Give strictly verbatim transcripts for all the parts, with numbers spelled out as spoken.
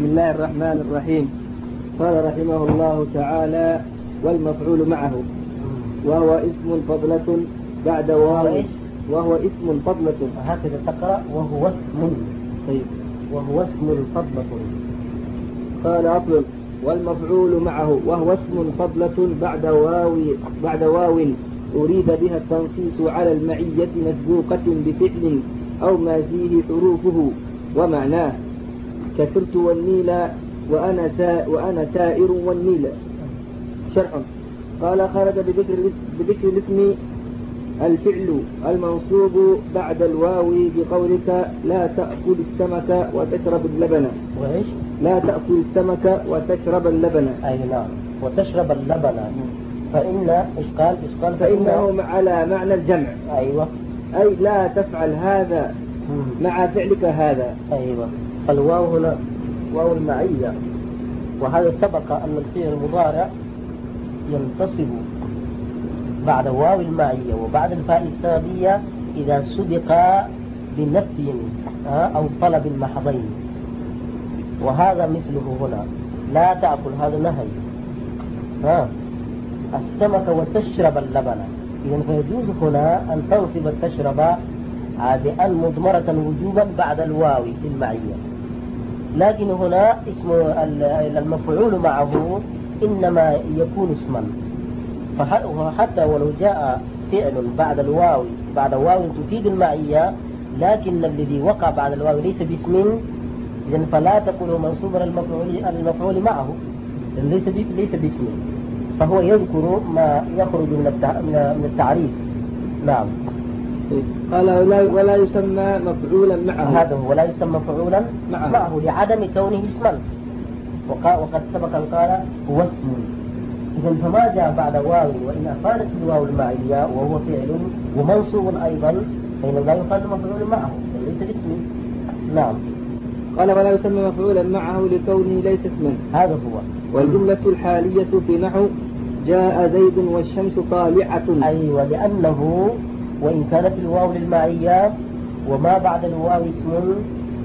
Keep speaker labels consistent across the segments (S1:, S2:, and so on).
S1: بسم الله الرحمن الرحيم. قال رحمه الله تعالى: والمفعول معه وهو اسم فضلة بعد واو، وهو اسم فضلة.
S2: هكذا تقرأ وهو اسم.
S1: طيب.
S2: وهو اسم فضلة.
S1: قال أصل: والمفعول معه وهو اسم فضلة بعد واو بعد واو أريد بها التنصيص على المعية مسبوقة بفعل أو ما فيه حروفه ومعناه، كسرت والنيل وأنا سا وأنا سائر والنيل. شرح. قال: خرج بذكر بذكر الاسم الفعل المنصوب بعد الواو بقولك: لا تأكل السمك وتشرب اللبن.
S2: وإيش؟
S1: لا تأكل السمك وتشرب اللبن.
S2: أي نعم، وتشرب اللبن. فإن إيش قال؟ إيش قال؟
S1: فإنه على معنى الجمع.
S2: أيوة.
S1: أي لا تفعل هذا مع فعلك هذا.
S2: أيوة. فالواو هنا واو المعية، وهذا سبق أن الفعل المضارع ينتصب بعد واو المعية وبعد الفاء السببية إذا سبق بنفي أو طلب محضين، وهذا مثله هنا. لا تأكل، هذا نهي. ها السمك وتشرب اللبن، إذن فيجوز هنا أن تنصب التشرب بأن مضمرة وجوبا بعد الواو المعية. لكن هنا اسم المفعول معه إنما يكون اسما، فحتى ولو جاء فعل بعد الواو بعد واو تفيد المعية، لكن الذي وقع بعد الواو ليس باسم، إذن فلا تكون منصوبا المفعول المفعول معه، ليس ليس باسم، فهو يذكر ما يخرج من التعريف. نعم.
S1: قال: ولا, ولا يسمى مفعولا معه.
S2: هذا هو، ولا يسمى مفعولا معه, معه لعدم كونه اسما، وقد سبق أن قال هو اسم. إذن فما جاء بعد واو وإن أفادت الواو المعية وهو فعل ومنصوب أيضا، فإنه لا يقال مفعول معه، ليس باسم. نعم.
S1: قال: ولا يسمى مفعولا معه لكونه ليس اسما.
S2: هذا هو.
S1: والجملة الحالية في نحو جاء زيد والشمس طالعة.
S2: أيوة، لأنه وإن كانت الواو للمعية وما بعد الواو اسم،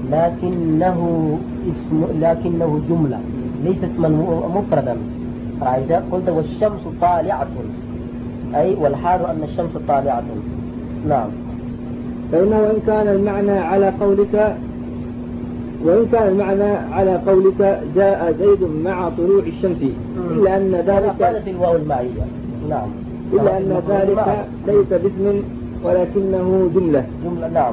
S2: لكنه اسم لكنه جملة ليس اسما مفردا. فإذا قلت والشمس طالعة، أي والحال أن الشمس طالعة. نعم.
S1: فإنه وإن كان المعنى على قولك وإن كان المعنى على قولك جاء زيد مع طلوع الشمس، إلا أن ذلك
S2: قالت الواو المعية. نعم.
S1: إلا أن ذلك ليس باسم ولكنه جملة.
S2: جملة. نعم.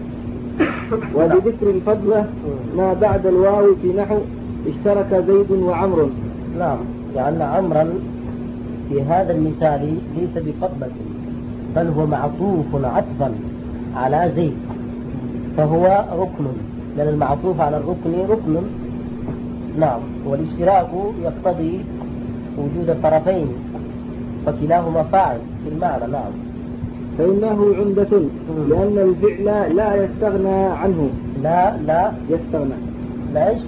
S1: وبذكر الفضلة ما بعد الواو في نحو اشترك زيد وعمر.
S2: نعم، لأن عمرا في هذا المثال ليس بفضلة، بل هو معطوف عطفا على زيد، فهو ركن، لأن المعطوف على الركن ركن. نعم. والاشتراك يقتضي وجود طرفين، فكلاهما فاعل في المعنى. نعم.
S1: فإنه عمدة، لأن الفعل لا يستغنى عنه.
S2: لا لا
S1: يستغنى.
S2: لا إيش؟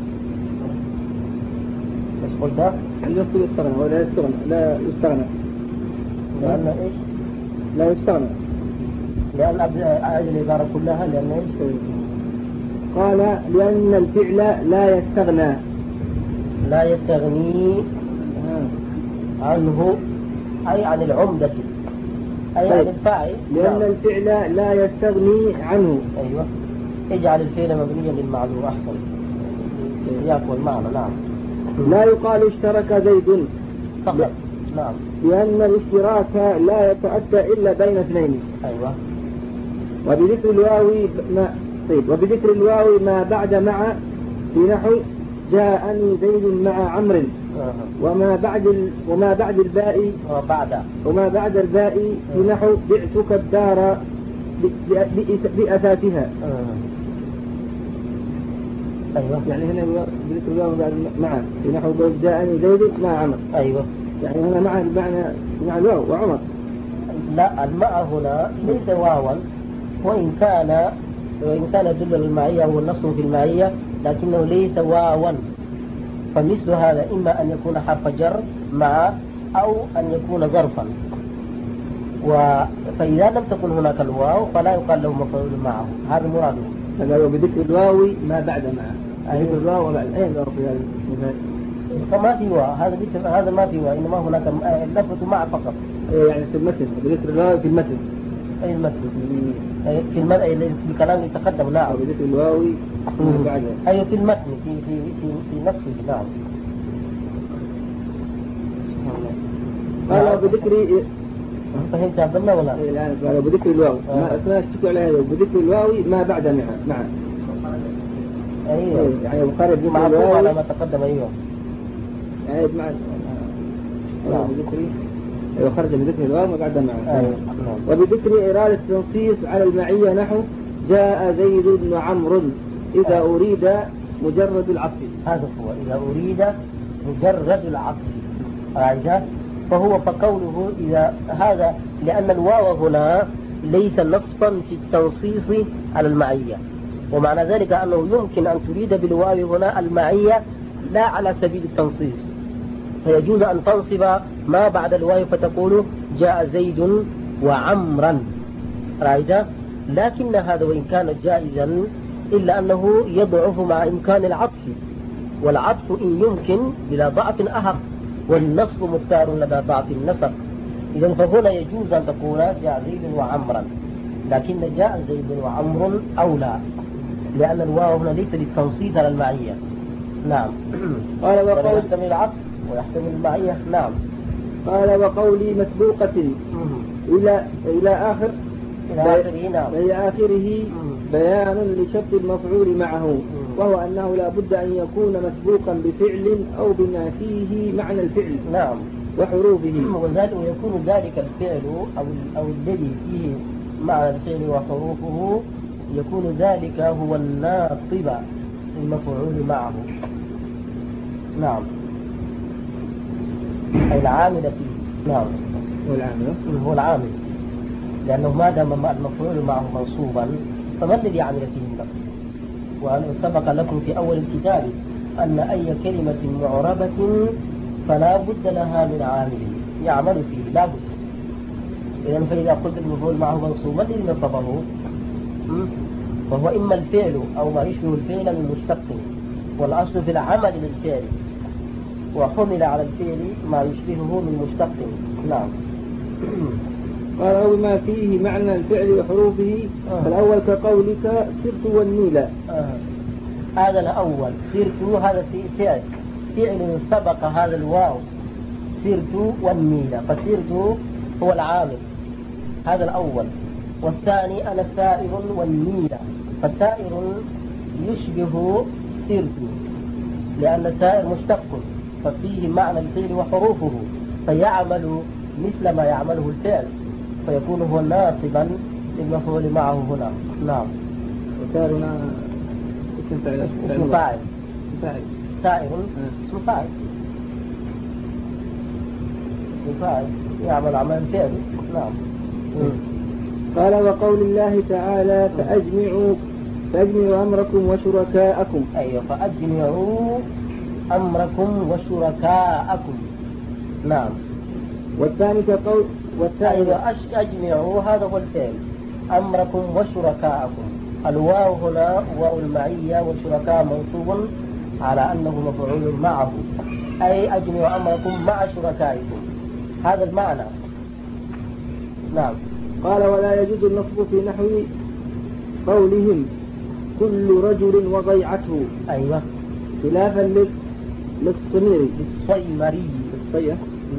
S2: إيش قلت؟
S1: أن يصل يستغنى ولا يستغنى. لا يستغنى.
S2: لأن إيش؟
S1: لا يستغنى.
S2: لأن أجل العبارة كلها لأن إيش؟
S1: قال: لأن الفعل لا يستغنى.
S2: لا يستغني عنه، أي عن العمدة، أي عن الفاعل.
S1: لأن الفعل لا يستغني عنه.
S2: أيوة. اجعل الفعل مبنيا للمعلوم أحسن. يقول المعنى. نعم.
S1: لا يقال اشترك زيد
S2: فقط. نعم.
S1: لأن الاشتراك لا يتأتى إلا بين اثنين.
S2: أيوة.
S1: وبذكر الواو ما طيب وبذكر الواو ما بعد مع في نحو جاءني زيد مع عمرو.
S2: آه.
S1: وما بعد ال... وما بعد الباء
S2: وبعد
S1: وما بعد الباء في نحو بعتك الدار ب... ب... بأثاثها.
S2: آه. أيوة.
S1: يعني هنا بذكر الواو بعد مع في نحو جاءني زيد مع عمرو.
S2: أيوة.
S1: يعني هنا مع المعنى مع الواو وعمر.
S2: لا، الماء هنا ليس واوا، وإن كان وإن كان يدل على المعية والنص في المعية، لكنه ليس واوا. فمثل هذا إما أن يكون حرف جر مع أو أن يكون ظرفا. فإذا لم تكن هناك الواو فلا يقال له مفعول معه. هذا مراده.
S1: هذا هو بذكر الواو ما بعد معه. ذكر الواو أين الواو في هذا المثال؟
S2: فما في واو، هذا ذكر هذا ما في واو، إنما هناك اللفظ مع فقط.
S1: يعني في المتن، بذكر الواو في المتن.
S2: أي المتن؟ في المتن في الكلام اللي تقدم. نعم.
S1: بذكر الواو بعده.
S2: أيوة في المتن في في في في نصه. نعم.
S1: قال بذكر.
S2: فهمت عبد الله ولا؟
S1: إيه الآن قال بذكر الواو. ما أثناء اشتكوا على هذا بذكر الواو ما بعد معه معه.
S2: أيوة.
S1: يعني البخاري بذكر
S2: معروف
S1: الواو
S2: على ما تقدم. أيوة.
S1: يعني مع. نعم. أيوة خرج بذكر الواو ما بعد معه.
S2: أيوة.
S1: وبذكر إرادة التنصيص على المعية نحو جاء زيد بن عمرو إذا أريد مجرد العطف.
S2: هذا هو إذا أريد مجرد العطف. رأيت؟ فهو فقوله إذا هذا لأن الواو هنا ليس نصا في التنصيص على المعية، ومعنى ذلك أنه يمكن أن تريد بالواو هنا المعية لا على سبيل التنصيص، فيجوز أن تنصب ما بعد الواو فتقول جاء زيد وعمرا. رأيت؟ لكن هذا وإن كان جائزا إلا أنه يضعف مع إمكان العطف، والعطف إن يمكن بلا ضعف أحق، والنصب مختار لدى ضعف النصب. إذن فهنا يجوز أن تقول جاء زيد وعمرا، لكن جاء زيد وعمر أولى، لأن الواو هنا ليس للتنصيص على المعية. نعم.
S1: قال وقول
S2: يحتمل العطف ويحتمل المعية. نعم.
S1: قال وقولي مسبوقة إلى إلى آخر
S2: إلى آخره. نعم.
S1: إلى آخره بيان لشرط المفعول معه، وهو أنه لا بد أن يكون مسبوقا بفعل أو بما فيه معنى الفعل.
S2: نعم.
S1: وحروفه.
S2: وذلك ويكون ذلك الفعل أو أو الذي فيه معنى الفعل وحروفه يكون ذلك هو الناصب المفعول معه. نعم. أي العامل فيه. نعم.
S1: هو العامل.
S2: هو العامل، لأنه ما دام المفعول معه منصوبا فما الذي يعمل فيه النصب؟ وأنا سبق لكم في أول الكتاب أن أي كلمة معربة فلا بد لها من عامل يعمل فيه، لا بد. إذن فإذا قلت المفعول معه منصوب، ما الذي نصبه؟ فهو إما الفعل أو ما يشبه الفعل من مشتق، والأصل في العمل للفعل، وحمل على الفعل ما يشبهه من مشتق. نعم.
S1: قال أو ما فيه معنى الفعل وحروفه. آه. فالأول كقولك سرت والنيلة.
S2: آه. هذا الأول سرت، هذا في فعل فعل سبق هذا الواو سرت والنيلة، فسرت هو العامل، هذا الأول. والثاني أنا سائر والنيلة، فسائر يشبه سرت لأن سائر مشتق ففيه معنى الفعل وحروفه، فيعمل مثل ما يعمله الفعل، فيكون هو ناصبا للمفعول معه هنا. نعم.
S1: وسائرنا اسم فاعل.
S2: اسم فاعل.
S1: فاعل.
S2: سائر اسم فاعل. اسم فاعل يعمل عمل الفعل. نعم.
S1: قال وقول الله تعالى فأجمعوا فأجمعوا أمركم وشركاءكم.
S2: أيوة فأجمعوا أمركم وشركاءكم. نعم.
S1: والثاني كقول والثاني
S2: أيوة أجمعوا هذا هو الفعل، أمركم وشركاءكم. الواو هنا واو المعية، والشركاء منصوب على أنه مفعول معه، أي أجمعوا أمركم مع شركائكم، هذا المعنى. نعم.
S1: قال ولا يجوز النصب في نحو قولهم كل رجل وضيعته.
S2: أيوة.
S1: خلافا للصميري
S2: للصيمري.
S1: الصية.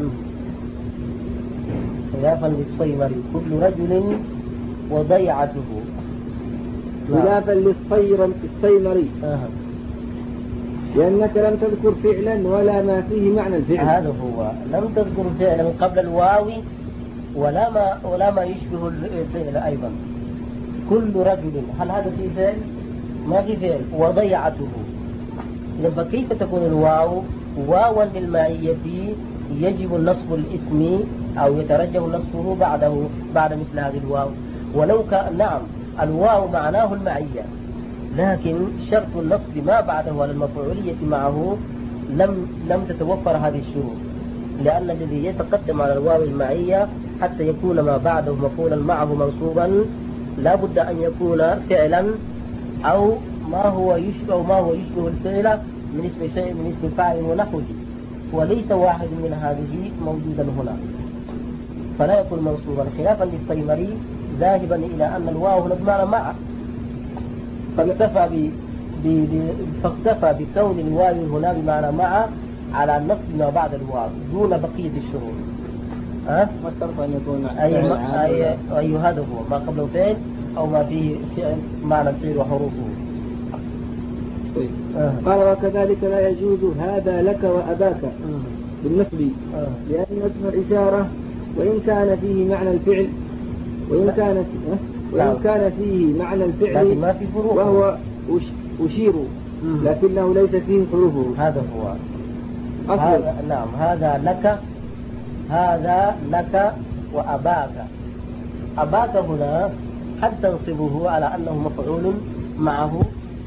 S2: خلافا للصيمري كل رجل وضيعته.
S1: خلافا للصير الصيمري.
S2: آه.
S1: لأنك لم تذكر فعلا ولا ما فيه معنى الفعل.
S2: هذا هو، لم تذكر فعلا قبل الواو ولا ما ولا ما يشبه الفعل أيضا. كل رجل، هل هذا فيه فعل؟ ما في فعل. وضيعته، فكيف تكون الواو واوا للمعية يجب نصب الاسم أو يترجح نصبه بعده بعد مثل هذه الواو؟ ولو كان نعم الواو معناه المعية، لكن شرط النصب ما بعده على المفعولية معه لم لم تتوفر هذه الشروط، لأن الذي يتقدم على الواو المعية حتى يكون ما بعده مفعولا معه منصوبا لا بد أن يكون فعلا أو ما هو يشبه ما هو يشبه الفعل من اسم شيء من اسم فاعل ونحوه، وليس واحد من هذه موجودا هنا، فلا يكون منصوبا، خلافا للطيمري ذاهبا إلى أن الواو هنا بمعنى مع، فاكتفى ب... ب... ب... فاكتفى بكون الواو هنا بمعنى مع على نصب ما بعد الواو دون بقية الشروط. ها؟
S1: ما اشترط أن يكون
S2: أي, ما... أي... أي هذا هو ما قبله فعل أو ما فيه فعل معنى الفعل وحروفه.
S1: طيب. آه. قال وكذلك لا يجوز هذا لك وأباك
S2: آه.
S1: بالنسب
S2: آه.
S1: لأن اسم الإشارة وإن كان فيه معنى الفعل وإن كان فيه وإن كان فيه معنى الفعل
S2: ما في فروق
S1: وهو أشير لكنه ليس فيه حروفه.
S2: هذا هو هذا. نعم هذا لك هذا لك وأباك. أباك هنا هل تنصبه على أنه مفعول معه؟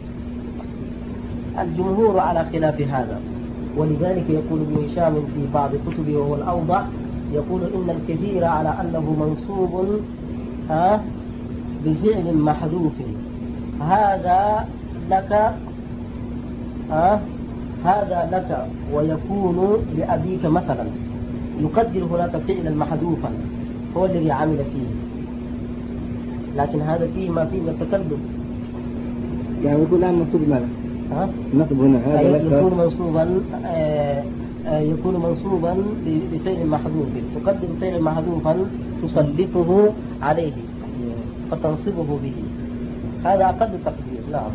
S2: الجمهور على خلاف هذا، ولذلك يقول ابن هشام في بعض كتبه وهو الأوضح يقول إن الكثير على أنه منصوب ها بفعل محذوف. هذا لك ها هذا لك ويكون لأبيك مثلا، يقدر هناك فعلا محذوفا هو الذي عمل فيه، لكن هذا فيه ما فيه من التكلم.
S1: يعني يقول الآن منصوب ماذا؟
S2: ها؟
S1: نصب هنا هذا لك
S2: يكون منصوبا آه آه يكون منصوبا بفعل محذوف، تقدر فعلا محذوفا تسلطه عليه فتنصبه به، هذا أقل التقدير. نعم.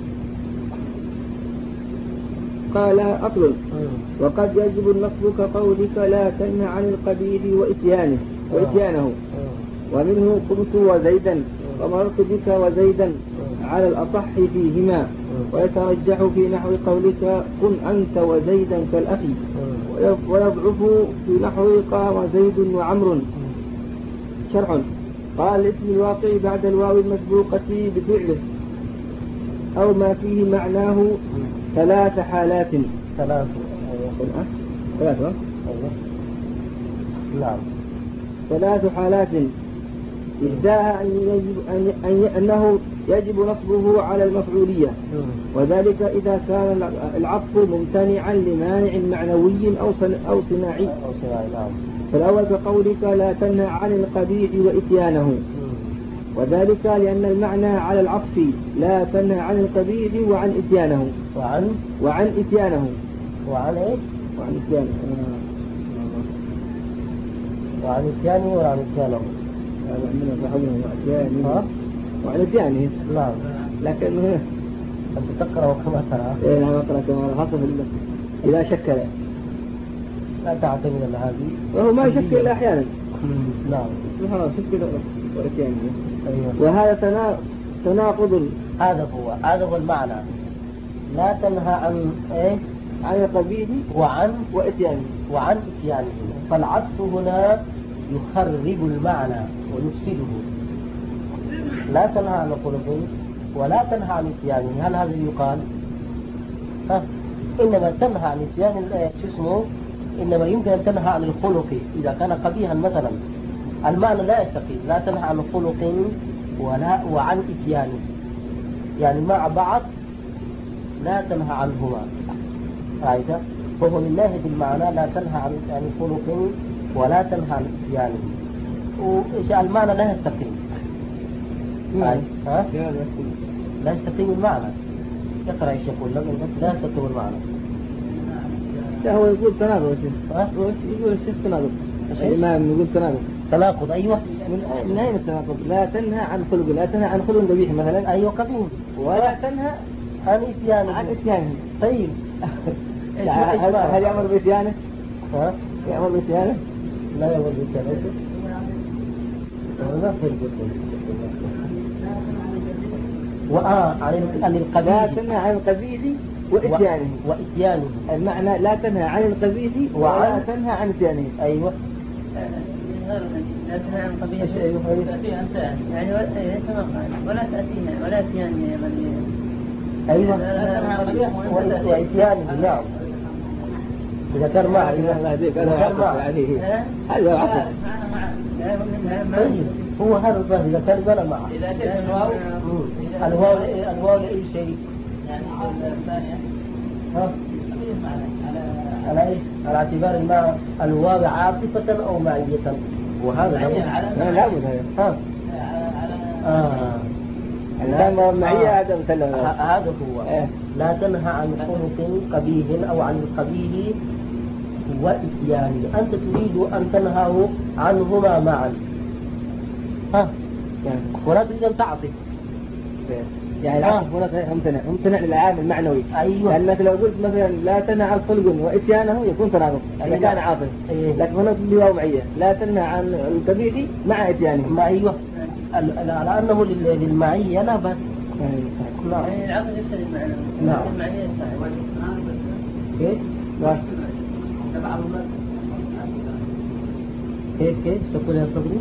S1: قال أصل وقد يجب النصب كقولك لا تنهى عن القبيح وإتيانه وإتيانه ومنه قلت وزيدا ومررت بك وزيدا على الأصح فيهما، ويترجح في نحو قولك كن أنت وزيدا كالأخي، ويضعف في نحو قام زيد وعمر. شرح قال اسم الواقع بعد الواو المسبوقة بفعله أو ما فيه معناه ثلاث حالات.
S2: ثلاث
S1: ثلاثة
S2: نعم
S1: ثلاث حالات إحداها أن يجب أن أن أنه يجب نصبه على المفعولية، وذلك إذا كان العطف ممتنعا لمانع معنوي أو أو صناعي. فالأول كقولك لا تنهى عن القبيح وإتيانه، وذلك لأن المعنى على العطف لا تنهى عن القبيح وعن إتيانه
S2: وعن
S1: وعن إتيانه
S2: وعن إيه؟
S1: وعن إتيانه
S2: وعن إتيانه وعن إتيانه
S1: وعن إتيانه.
S2: نعم.
S1: لكن هنا
S2: أنت تقرأ كما ترى.
S1: إيه نعم أقرأ كما خاصة إذا شكل
S2: لا تعتمد على هذه،
S1: وهو ما يشكل إلا أحيانا.
S2: نعم.
S1: هذا شكل وإتيانه.
S2: أيوة.
S1: وهذا تناقض.
S2: هذا هو هذا هو المعنى. لا تنهى عن إيه؟
S1: عن القبيح
S2: وعن
S1: وإتيانه
S2: وعن إتيانه، فالعطف هنا يخرب المعنى ويفسده. لا تنهى عن خلق ولا تنهى عن إتيانه، هل هذا يقال؟ ها؟ إنما تنهى عن إتيان شو اسمه؟ إنما يمكن أن تنهى عن الخلق إذا كان قبيحا مثلا، المعنى لا يستقيم. لا تنهى عن خلق ولا وعن إتيانه، يعني مع بعض لا تنهى عنهما، رأيت؟ فهو من ناحية المعنى لا تنهى عن عن خلق ولا تنهى عن إتيانه، وإيش المعنى لا يستقيم. ها؟ لا يستقيم المعنى. اقرأ ايش يقول لك، لا يستقيم المعنى.
S1: لا هو يقول تناقض. ها؟ يقول الشيخ تناقض. الإمام يقول تناقض.
S2: تناقض أيوة.
S1: من أين التناقض؟ لا تنهى عن خلق، لا تنهى عن خلق قبيح مثلا.
S2: أيوة قبيح.
S1: ولا تنهى
S2: عن إتيانه.
S1: عن إتيانه.
S2: طيب.
S1: هل يأمر بإتيانه؟
S2: ها؟
S1: يأمر بإتيانه؟
S2: لا يأمر بإتيانه. لا فرق. وآه عن القبيح.
S1: لا تنهى عن القبيح وإتيانه.
S2: وإتيانه.
S1: المعنى لا تنهى عن القبيح ولا تنهى عن إتيانه.
S2: أيوة.
S3: لا تنهى عن قبيح يعني ولا تأتينا ولا إتيانه.
S2: أيوة. وإتيانه. نعم. إذا كان معه
S1: إذا كان معه هذا عقل.
S2: طيب هو هذا الظاهر إذا كان ولا معه.
S3: إذا كان الواو
S2: الواو الواو لأي شيء
S3: يعني الثانية
S2: ها؟ على ايش؟ على اعتبار الماء الواو عاطفة او معية، وهذا
S1: لا لا بد هذا.
S2: ها؟ آه.
S1: الآن معية هذا مثلا.
S2: هذا هو.
S1: إيه.
S2: لا تنهى عن خلق قبيح او عن القبيح وإتيانه، أنت تريد أن تنهاه عنهما معا. ها؟
S1: يعني
S2: ولا تريد أن تعطي.
S1: يعني العطف هنا ممتنع ممتنع للعامل المعنوي.
S2: أيوة.
S1: لأنك لو قلت مثلا لا تنهى عن خلق وإتيانه يكون تناقض إذا كان عاطف.
S2: أيوة.
S1: لكن هنا تدي واو معية لا تنهى عن القبيح مع إتيانه.
S2: ما أيوة. على أنه للمعية لا بس.
S3: نعم. العقل يشتري المعنى.
S2: نعم.
S3: المعنى
S2: كيف؟ كيف كيف تقول يا صدري؟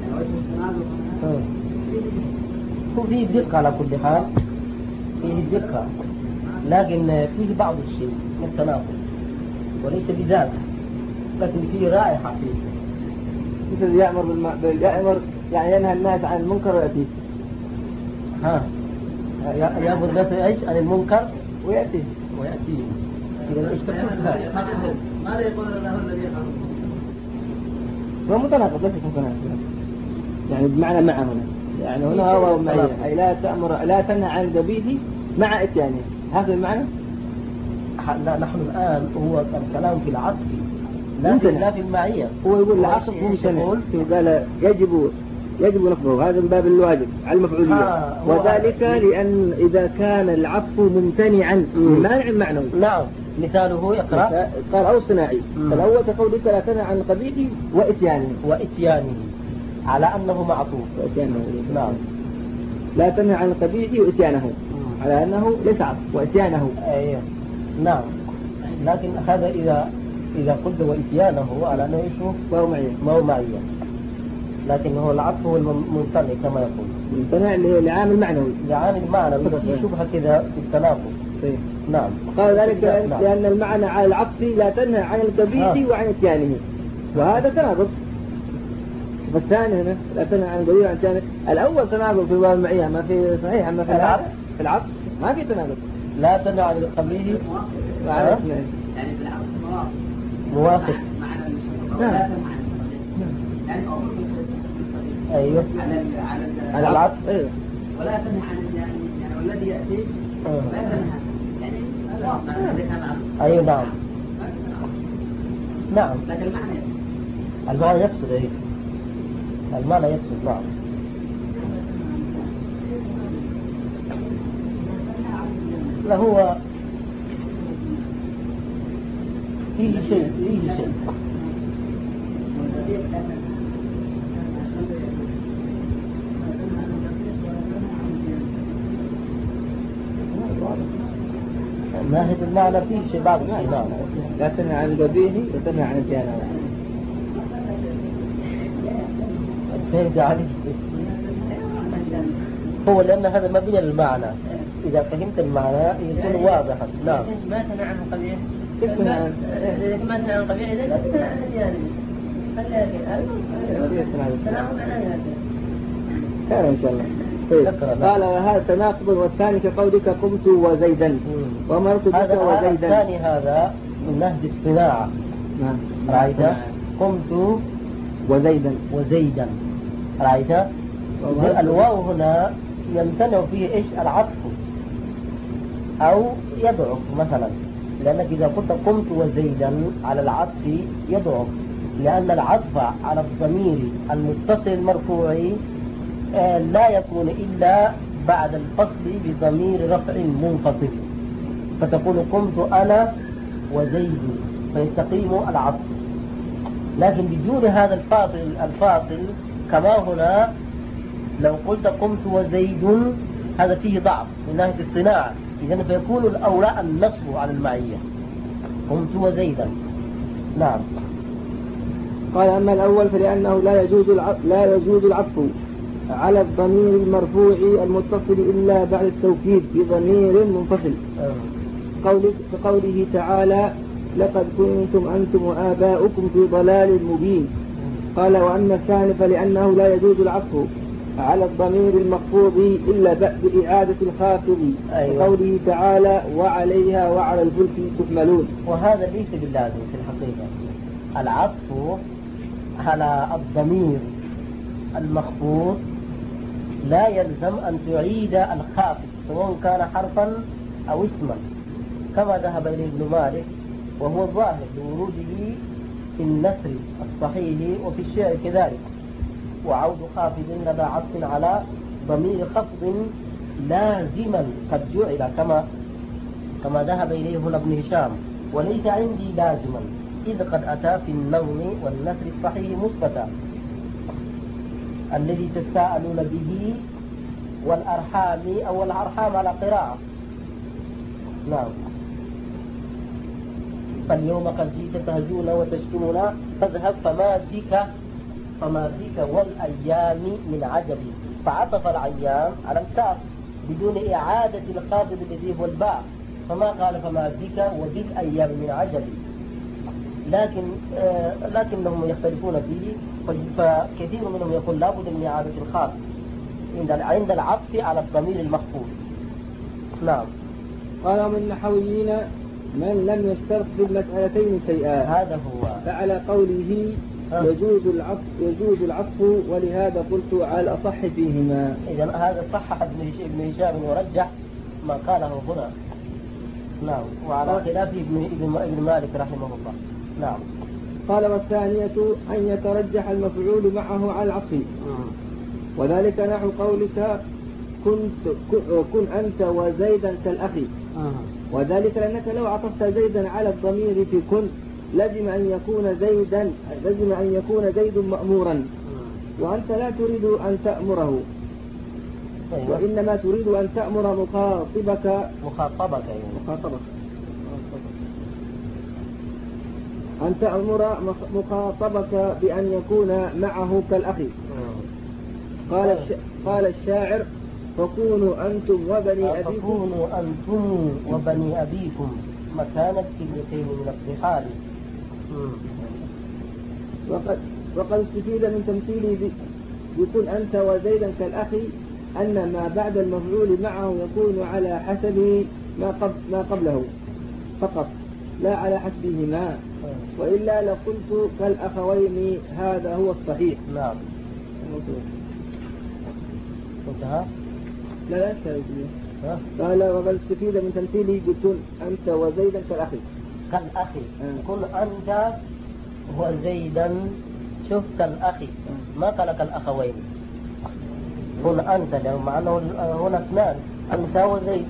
S2: هو فيه دقة على كل حال، فيه دقة، لكن فيه بعض الشيء من التناقض وليس بذاته، لكن فيه رائحة فيه.
S1: مثل يأمر بالم... يأمر يعني ينهى الناس عن المنكر ويأتيه.
S2: ها يأمر الناس ايش؟ عن المنكر
S1: ويأتيه
S2: ويأتيه. إذا ايش تقول هذا؟
S3: ماذا يقول له الذي يفعله؟
S1: هو متناقض ليس متناقض، يعني بمعنى مع هنا، يعني هنا هو معية أي لا تأمر لا تنهى عن القبيح مع إتيانه، هذا المعنى؟
S2: لا نحن الآن هو الكلام في العطف لا في, لا في المعية.
S1: هو يقول العطف ممتنع، قال يجب يجب نصبه، هذا من باب الواجب على المفعولية.
S2: آه
S1: وذلك لأن إذا كان العطف ممتنعا مانع معنوي.
S2: نعم. مثاله يقرأ
S1: قال أو صناعي. فالأول كقولك لا تنهى عن القبيح وإتيانه
S2: وإتيانه على أنه معطوف.
S1: وإتيانه
S2: نعم.
S1: لا تنهى عن القبيح وإتيانه على أنه ليس عطف وإتيانه.
S2: أيه. نعم. لكن هذا إذا إذا قلت وإتيانه على أنه اسمه
S1: ما هو معية
S2: ما هو معية، لكن هو العطف هو الممتنع كما يقول.
S1: ممتنع لعامل معنوي.
S2: لعامل معنوي في شبهة كذا في التناقض. نعم.
S1: قال ذلك نعم. لأن المعنى على العطف لا تنهى عن القبيح وعن إتيانه، وهذا تناقض. فالثاني هنا لا تنهى عن القبيح وعن إتيانه، الأول تناقض في باب المعية، ما في صحيح، أما في العطف في العطف ما في تناقض.
S2: لا تنهى عن القبيح
S1: يعني
S3: في العطف
S2: موافق.
S1: نعم.
S2: أيوه.
S1: على العطف. أيوه.
S3: ولا تنهى عن يعني يعني والذي يأتي لا تنهى يعني
S2: أيوه. نعم. نعم.
S3: لكن المعنى
S2: المعنى يفسد. أيه. المعنى يفسد. نعم. فهو فيه شيء فيه شيء ناهد المعنى فيه شيء بعض الشيء. نعم.
S1: لا تنهى عن القبيح وتنهى عن إتيانه.
S2: فهمت عليه. هو لأن هذا مبني للمعنى، إذا فهمت المعنى يكون واضحا. نعم.
S3: ما تنهى عن القبيح
S1: كيف تنهى عن
S3: ما تنهى عن القبيح إذا لا تنهى عن الإتيان.
S1: كان إن شاء الله. طيب. قال هذا تناقض، والثاني كقولك قمت وزيدا ومرت بك وزيدا.
S2: الثاني هذا من نهج الصناعة.
S1: نعم.
S2: رأيت؟ قمت
S1: وزيدا
S2: وزيدا. رأيت؟ الواو هنا يمتنع فيه إيش؟ العطف أو يضعف مثلا، لأنك إذا قلت قمت وزيدا على العطف يضعف، لأن العطف على الضمير المتصل المرفوع لا يكون إلا بعد الفصل بضمير رفع منفصل، فتقول قمت أنا وزيد فيستقيم العطف. لكن بدون هذا الفاصل الفاصل كما هنا لو قلت قمت وزيد هذا فيه ضعف من ناحية الصناعة، إذن فيكون الأولى النصب على المعية. قمت وزيدا. نعم.
S1: قال أما الأول فلأنه لا يجوز لا يجوز العطف على الضمير المرفوع المتصل إلا بعد التوكيد بضمير منفصل. قوله كقوله تعالى لقد كنتم أنتم وآباؤكم في ضلال مبين. قال وأما الثاني فلأنه لا يجوز العطف على الضمير المخفوض إلا بإعادة الخافض.
S2: أيوة.
S1: قوله تعالى وعليها وعلى الفلك تحملون.
S2: وهذا ليس باللازم في الحقيقة. العطف على الضمير المخفوض لا يلزم أن تعيد الخافض سواء كان حرفا أو اسما، كما ذهب إليه ابن مالك وهو الظاهر لوروده في النثر الصحيح وفي الشعر كذلك. وعود خافض لدى عطف على ضمير خفض لازما قد جعل كما كما ذهب إليه هنا ابن هشام، وليس عندي لازما إذ قد أتى في النظم والنثر الصحيح مثبتا الذي تساءلون به والأرحام أو الأرحام على قراءة. نعم. فاليوم قد جئت تهجون وتشتمون فاذهب فما بك فما بك والأيام من عجب، فعطف الأيام على الكاف بدون إعادة الخافض الذي هو الباء، فما قال فما بك وبالأيام من عجب. لكن آه لكنهم يختلفون فيه، فكثير منهم يقول لا بد من إعادة الخافض عند عند العطف على الضمير المخفوض. نعم.
S1: قال من النحويين من لم يشترط في المسألتين شيئا،
S2: هذا هو.
S1: فعلى قوله يجوز العطف يجوز العطف ولهذا قلت على الأصح فيهما.
S2: إذا هذا صحح ابن هشام ورجح ما قاله هنا. نعم. وعلى خلافه ابن ابن مالك رحمه الله. نعم.
S1: قال والثانية أن يترجح المفعول معه على العطف، وذلك نحو قولك كنت كن أنت وزيدا كالأخي، وذلك لأنك لو عطفت زيدا على الضمير في كن لازم أن يكون زيدا لازم أن يكون زيد مأمورا، وأنت لا تريد أن تأمره. أيوة. وإنما تريد أن تأمر مخاطبك
S2: مخاطبك أيوة.
S1: مخاطبك أن تأمر مخاطبك بأن يكون معه كالأخي. قال الش... قال الشاعر فكونوا أنتم وبني أبيكم
S2: فكونوا أنتم وبني أبيكم مكان الكلمتين من الضحال.
S1: وقد وقد استفيد من تمثيله بكن أنت وزيدا كالأخي أن ما بعد المفعول معه يكون على حسب ما قبل ما قبله فقط لا على حسبهما، وإلا لقلت كالأخوين هذا هو الصحيح.
S2: نعم. انتهى؟
S1: لا لا قال وقد استفيد من تمثيله بكن أنت وزيدا كالأخي
S2: كالأخي. كن أنت وزيدا شوف كالأخي، ما قال كالأخوين. كن أنت لأنه معناه هنا اثنان أنت وزيد،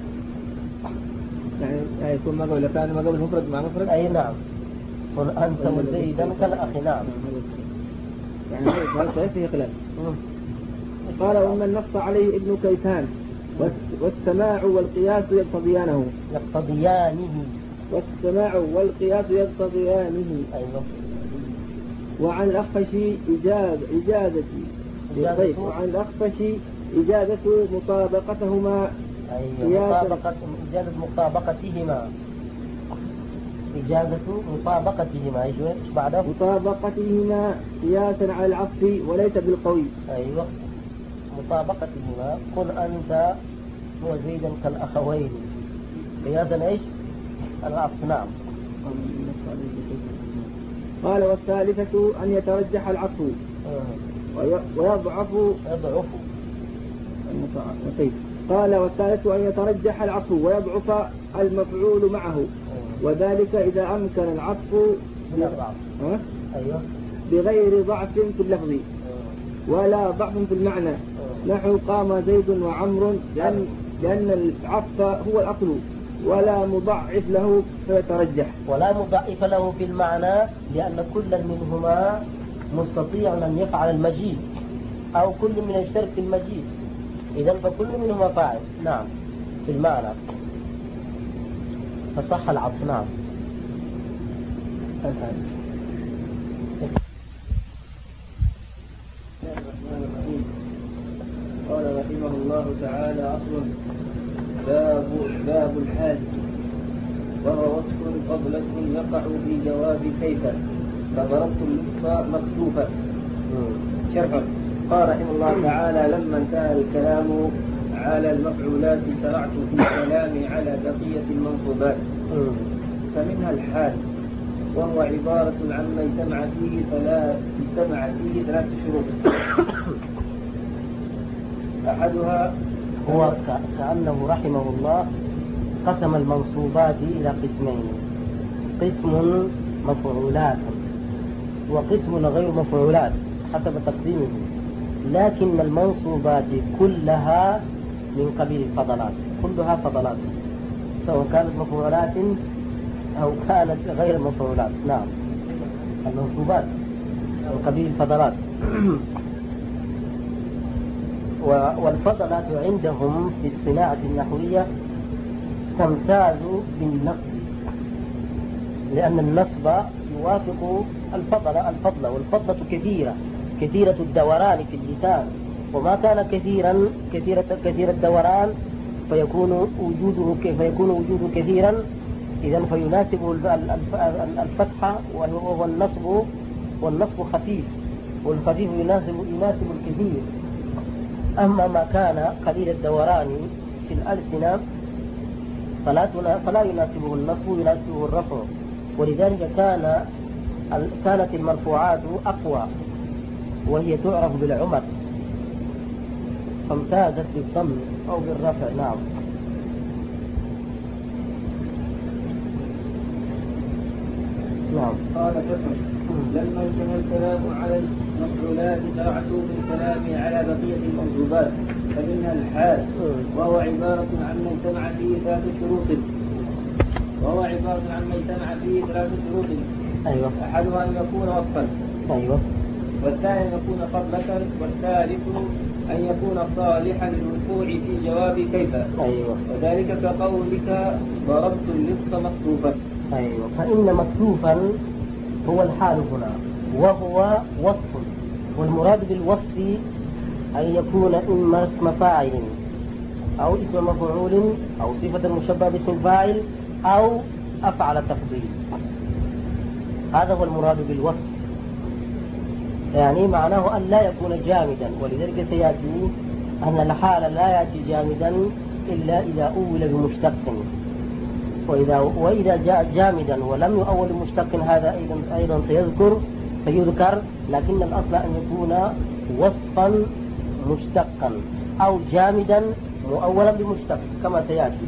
S1: يعني يكون ما قبل كان ما قبل مفرد مع مفرد.
S2: أي نعم. كن أنت وزيدا كالأخي. نعم.
S1: يعني هذا فيه خلاف. قال ومن نص عليه ابن كيسان والسماع والقياس يقتضيانه
S2: يقتضيانه
S1: والسماع والقياس يقتضيانه.
S2: أيوة.
S1: وعن الأخفش إجازة إجازة طيب وعن الأخفش إجازة مطابقتهما.
S2: أيوة. مطابقة إجازة مطابقتهما إجازة مطابقتهما. إيش بعده؟
S1: مطابقتهما قياسا على العطف وليس بالقوي.
S2: أيوة. مطابقتهما كن أنت وزيدا كالأخوين قياسا إيش؟ العطف. نعم.
S1: قال والثالثة أن يترجح العطف ويضعف
S2: يضعف.
S1: قال والثالثة أن يترجح العطف ويضعف المفعول معه، وذلك إذا أمكن العطف
S2: أيوة.
S1: بغير ضعف في اللفظ ولا ضعف في المعنى، نحو قام زيد وعمر، لأن, لأن العطف هو الأصل ولا مضعف له فيترجح.
S2: ولا مضعف له في المعنى لأن كل منهما مستطيع أن يفعل المجيد أو كل من يشترك في المجيد، إذن فكل منهما فاعل. نعم. في المعنى فصح العطف. نعم.
S1: قال رحمه الله تعالى أصل باب باب الحال، وهو وصف فضلة يقع في جواب كيف، فضربت اللطف مكتوفا. شرح قال رحمه الله تعالى: لما انتهى الكلام على المفعولات شرعت في كلامي على بقية المنصوبات، فمنها الحال، وهو عبارة عما اجتمع فيه ثلاث اجتمع فيه ثلاث شروط. أحدها
S2: هو كأنه رحمه الله قسم المنصوبات إلى قسمين: قسم مفعولات وقسم غير مفعولات حسب تقسيمه، لكن المنصوبات كلها من قبيل الفضلات، كلها فضلات، سواء كانت مفعولات أو كانت غير مفعولات. نعم، المنصوبات من قبيل الفضلات. والفضلات عندهم في الصناعة النحوية تمتاز بالنصب، لأن النصب يوافق الفضل الفضل والفضلة كثيرة كثيرة الدوران في اللسان، وما كان كثيرا كثيرة كثير الدوران فيكون وجوده فيكون وجوده كثيرا، إذا فيناسب الفتحة والنصب والنصب خفيف، والخفيف يناسب يناسب الكثير. أما ما كان قليل الدوران في الألسنة فلا فلا يناسبه النصب، يناسبه الرفع، ولذلك كان كانت المرفوعات أقوى وهي تعرف بالعمر، فامتازت بالضم أو بالرفع. نعم. نعم.
S1: قال فصل: لما انتهى الكلام على المفعولات شرعت في الكلام على بقية المنصوبات، فمنها الحال، وهو عبارة عما اجتمع فيه ثلاث شروط وهو عبارة عما اجتمع فيه ثلاث شروط.
S2: أيوة.
S1: أحدها أن يكون وصفا،
S2: أيوة.
S1: والثاني أن يكون فضلة، والثالث أن يكون صالحا للوقوع في جواب كيف.
S2: أيوة.
S1: وذلك كقولك: ضربت اللص مكتوفا.
S2: أيوة. فإن مكتوفا هو الحال هنا، وهو وصف، والمراد بالوصف أن يكون إما اسم فاعل أو اسم مفعول أو صفة مشبهة باسم الفاعل أو أفعل تفضيل. هذا هو المراد بالوصف، يعني معناه أن لا يكون جامدا، ولذلك سيأتي أن الحال لا يأتي جامدا إلا إذا أول بمشتق، وإذا وإذا جاء جامدا ولم يؤول بمشتق هذا أيضا أيضا سيذكر سيذكر لكن الأصل أن يكون وصفا مشتقا أو جامدا مؤولا بمشتق كما سيأتي.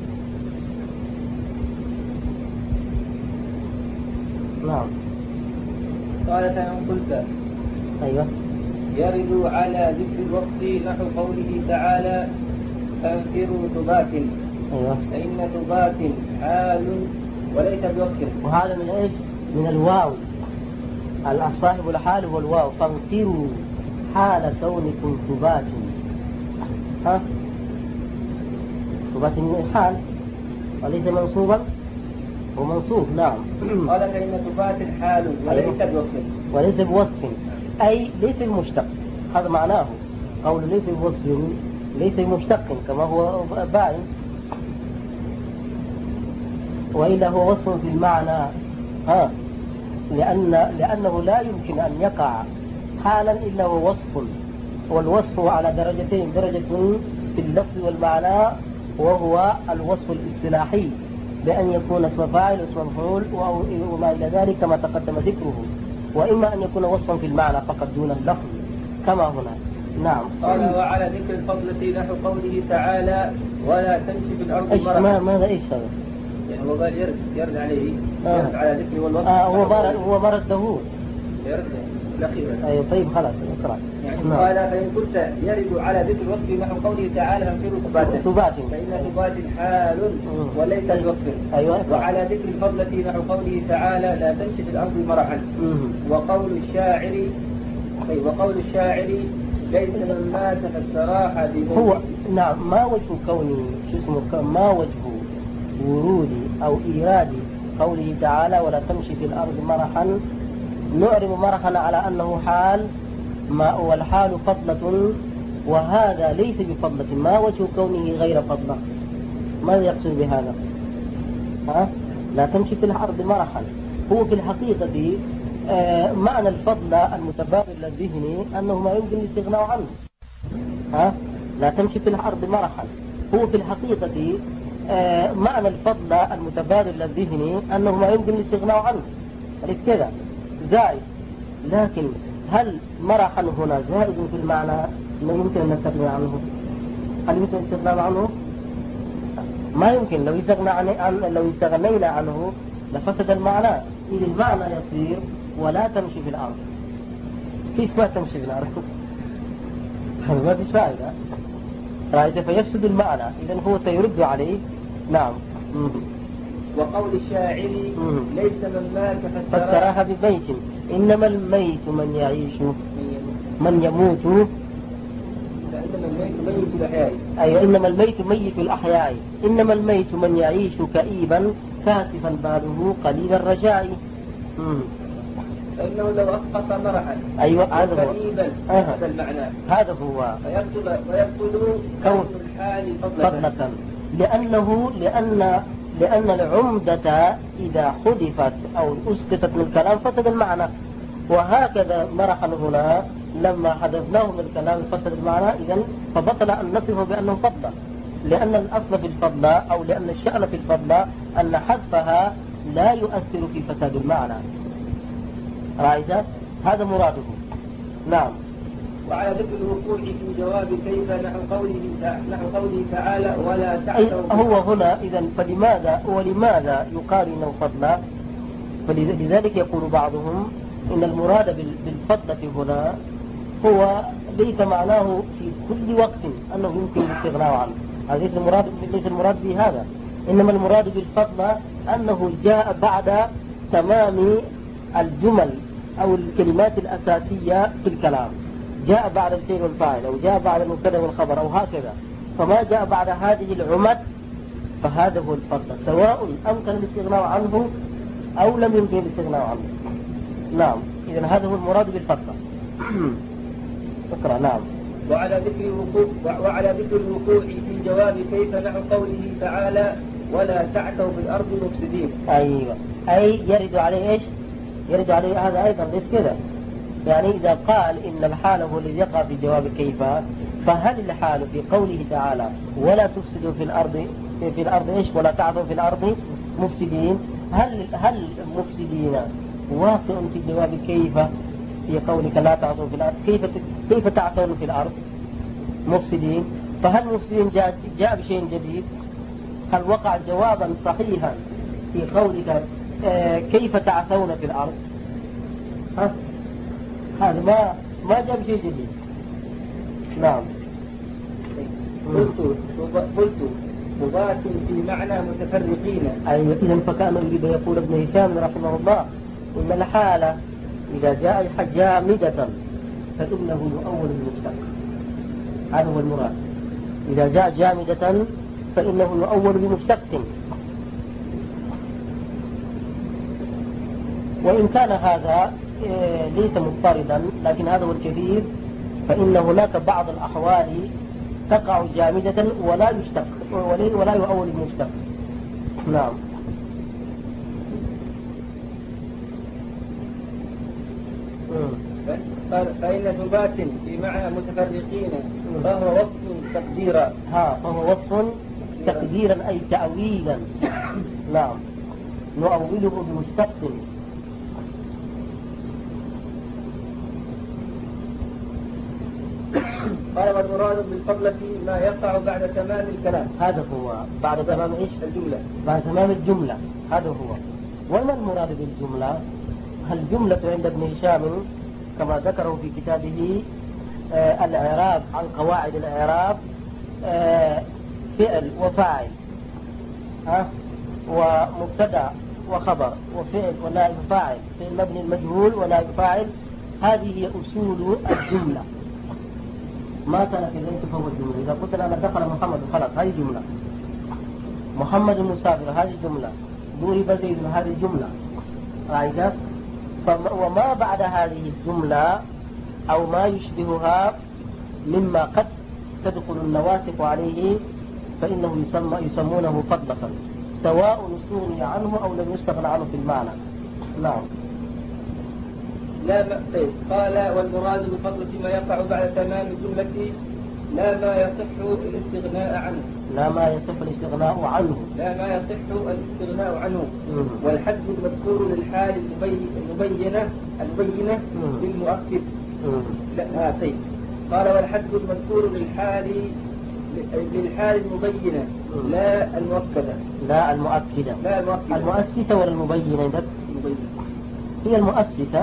S2: نعم.
S1: قال: فإن قلت:
S2: أيوة.
S1: يرد على ذكر الوصف نحو قوله تعالى: فانفروا ثبات.
S2: أيوة.
S1: فإن ثبات حال وليس بوصف.
S2: وهذا من إيش؟ من الواو. الصاحب الحال هو الواو. فانفروا حال كونكم ثبات. ها؟ ثبات حال وليس منصوبا، ومنصوب. نعم.
S1: قال: فإن ثبات حال وليس بوصف.
S2: وليس بوصف أي ليس المشتق، هذا معناه. قول ليس بوصف ليس مشتق كما هو باين، وإلا هو وصف في المعنى. ها، لأن لأنه لا يمكن أن يقع حالا إلا هو وصف، والوصف على درجتين: درجة في اللفظ والمعنى، وهو الوصف الاصطلاحي بأن يكون اسم فاعل واسم مفعول وما إلى ذلك كما تقدم ذكره، وإما أن يكون وصفا في المعنى فقط دون اللفظ كما هنا. نعم.
S1: قال: وعلى ذكر الفضلة نحو قوله تعالى: ولا تمشي في الأرض
S2: إيش
S1: مرحا.
S2: ما ماذا إيش هذا؟
S1: يعني هو قال يرد يرد عليه
S2: آه.
S1: يرد على ذكر والوصف.
S2: آه هو مرد هو مرده.
S1: يرد الأخير.
S2: أيوة. طيب خلاص اقرأ.
S1: يعني
S2: نعم.
S1: قال: فإن كنت يرد على ذكر الوصف نحو قوله تعالى: فانفروا ثبات.
S2: ثبات.
S1: فإن ثبات حال وليس بوصف.
S2: أيوة.
S1: وعلى ذكر الفضلة نحو قوله تعالى: لا تمشي في الأرض مرحا. وقول الشاعر طيب وقول الشاعر: ليس من مات فاستراح بموت.
S2: هو نعم. ما وجه كوني شو اسمه ما وجه ورود أو إيراد قوله تعالى: ولا تمشي في الأرض مرحا؟ نعرب مرحا على أنه حال، ما والحال فضلة، وهذا ليس بفضلة. ما وجه كونه غير فضلة؟ ماذا يقصد بهذا؟ ها؟ لا تمشي في الأرض مرحا، هو في الحقيقة آه معنى الفضل المتبادل الذهني أنه ما يمكن الاستغناء عنه. ها؟ لا تمشي في الأرض مرحا. هو في الحقيقة آه معنى الفضل المتبادل الذهني أنه ما يمكن الاستغناء عنه. أليس كذا؟ زائد. لكن هل مرحا هنا زائد في المعنى ما يمكن أن نستغنى عنه؟ هل يمكن الاستغناء عنه؟ ما يمكن. لو استغنى عن لو استغنينا عنه لفسد المعنى. إذا المعنى يصير ولا تمشي في الأرض. كيف ما تمشي في الأرض؟ هذا ما في فائدة. رأيت فيفسد المعنى. إذا هو سيرد عليه. نعم.
S1: وقول الشاعر ليس من مات
S2: فسرها ببيت إنما الميت من يعيش من يموت.
S1: إنما الميت ميت الأحياء.
S2: أي إنما الميت ميت الأحياء. إنما الميت من يعيش كئيبا كاسفا باله قليل الرجاء.
S1: فإنه لو أسقط مرحا
S2: أيوة هذا هو
S1: هذا المعنى.
S2: هذا هو
S1: فيبطل ويبطل كون الحال فضلة.
S2: لأنه لأن لأن العمدة إذا حذفت أو أسقطت من الكلام فسد المعنى. وهكذا مرحا هنا لما حذفناه من الكلام فسد المعنى. إذن فبطل أن نصفه بأنه فضل، لأن الأصل في الفضل أو لأن الشأن في الفضل أن حذفها لا يؤثر في فساد المعنى. رأيت؟ هذا مراده. نعم.
S1: وعلى ذكر الوقوع في جواب كيف نحو قوله نحو قوله تعالى ولا تعثوا.
S2: هو هنا إذا فلماذا ولماذا يقال إنه فضلا؟ فلذلك يقول بعضهم إن المراد بالفضلة هنا هو ليس معناه في كل وقت أنه يمكن الاستغناء عنه. هذا ليس المراد ليس المراد بهذا. إنما المراد بالفضلة أنه جاء بعد تمام الجمل أو الكلمات الأساسية في الكلام. جاء بعد الفعل والفاعل أو جاء بعد المبتدا والخبر أو هكذا. فما جاء بعد هذه العمد فهذا هو الفضل، سواء أمكن الاستغناء عنه أو لم يمكن الاستغناء عنه. نعم. إذن هذا هو المراد بالفضل. اقرأ. نعم.
S1: وعلى ذكر الوقوع وعلى ذكر الوقوع في جواب كيف نحو قوله تعالى ولا تعثوا في الأرض مفسدين.
S2: أيوة. أي يرد عليه إيش؟ يرد عليه هذا أيضا ليس كذا. يعني إذا قال إن الحال هو الذي يقع في جواب كيف، فهل الحال في قوله تعالى ولا تفسدوا في الأرض في الأرض إيش ولا تعثوا في الأرض مفسدين، هل هل مفسدين واقع في جواب كيف في قولك لا تعثوا في الأرض؟ كيف كيف تعثون في الأرض مفسدين؟ فهل مفسدين جاء جاء بشيء جديد؟ هل وقع جوابا صحيحا في قولك آه كيف تعثون في الأرض؟ ها؟ هذا ما ما جاب شيء جديد. نعم.
S1: قلت قلت مضاف في معنى متفرقين.
S2: أي إذا فكان يريد يقول ابن هشام رحمه الله إن الحالة إذا جاء جامدة فإنه يؤول بالمشتق. هذا هو المراد. إذا جاء جامدة فإنه يؤول بمشتق. وإن كان هذا ليس مضطردا لكن هذا هو الكثير، فإن هناك بعض الأحوال تقع جامدة ولا يشتق ولا يؤول بمشتق. نعم.
S1: فإن ثبات في معنى متفرقين فهو وصف تقديرا.
S2: ها فهو وصف تقديرا أي تأويلا. نعم. نؤوله بمشتق.
S1: قال والمراد بالفضلة ما يقع بعد تمام الكلام.
S2: هذا هو بعد تمام ايش؟
S1: الجملة.
S2: بعد تمام الجملة. هذا هو. وما المراد بالجملة؟ الجملة عند ابن هشام كما ذكره في كتابه آه الإعراب عن قواعد الإعراب آه فعل وفاعل ها آه ومبتدا وخبر وفعل ونائب فاعل فعل مبني المجهول ونائب فاعل. هذه هي أصول الجملة. ما كان في ذلك فهو الجملة. إذا قلت أنا دخل محمد خلاص هذه جملة. محمد مسافر هذه جملة. ضرب زيد هذه جملة. رأيت؟ وما بعد هذه الجملة أو ما يشبهها مما قد تدخل النواسق عليه فإنه يسمى يسمونه فضلة، سواء استغني عنه أو لم يستغن عنه في المعنى. نعم.
S1: لا ما طيب. قال والمراد بالفضل فيما يقع بعد تمام الجملة لا ما يصح الاستغناء عنه.
S2: لا ما يصح الاستغناء عنه.
S1: لا ما يصح الاستغناء عنه.
S2: مم.
S1: والحد المذكور للحال المبينة المبينة
S2: مم.
S1: للمؤكد.
S2: مم.
S1: لا آه طيب. قال والحد المذكور للحال للحال المبينة
S2: مم.
S1: لا المؤكدة.
S2: لا المؤكدة.
S1: لا المؤكدة.
S2: المؤسسة ولا المبينة؟
S1: المبينة.
S2: هي المؤسسة.